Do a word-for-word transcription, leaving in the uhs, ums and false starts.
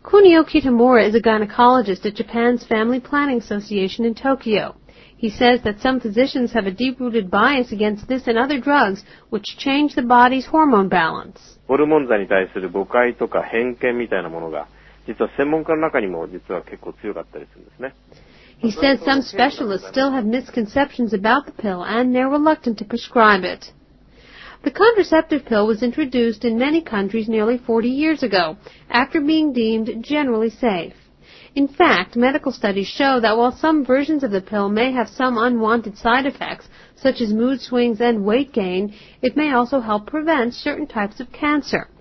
Kunio Kitamura is a gynecologist at Japan's Family Planning Association in Tokyo. He says that some physicians have a deep-rooted bias against this and other drugs which change the body's hormone balance. ホルモン剤に対する誤解とか偏見みたいなものが実は専門家の中にも実は結構強かったりするんですね。 He says some specialists still have misconceptions about the pill and they're reluctant to prescribe it. The contraceptive pill was introduced in many countries nearly forty years ago, after being deemed generally safe. In fact, medical studies show that while some versions of the pill may have some unwanted side effects, such as mood swings and weight gain, it may also help prevent certain types of cancer.